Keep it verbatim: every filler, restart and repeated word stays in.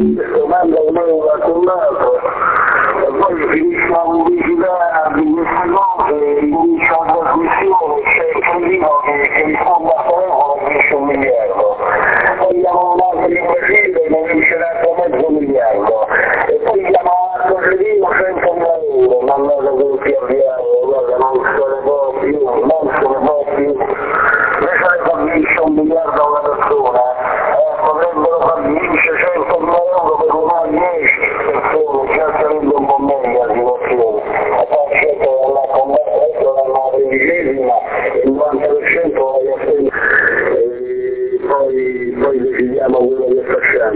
questo, manda un euro a quell'altro, e poi finisce la pubblicità di queste cose, inizia la trasmissione, c'è il primo che, che risponde al telefono e dice un miliardo, poi chiamano un altro di Brasile e ne dice un altro mezzo miliardo, e poi chiamano un altro credino centomila euro, mandate tutti a diavolo, guarda, non se ne può più, non se ne può più. Lei sai quando dice un miliardo a una persona, eh, potrebbero far vincere centomila euro per un anno dieci persone, già sarebbe un po' meglio la situazione. A parte che la combattere è una tredicesima,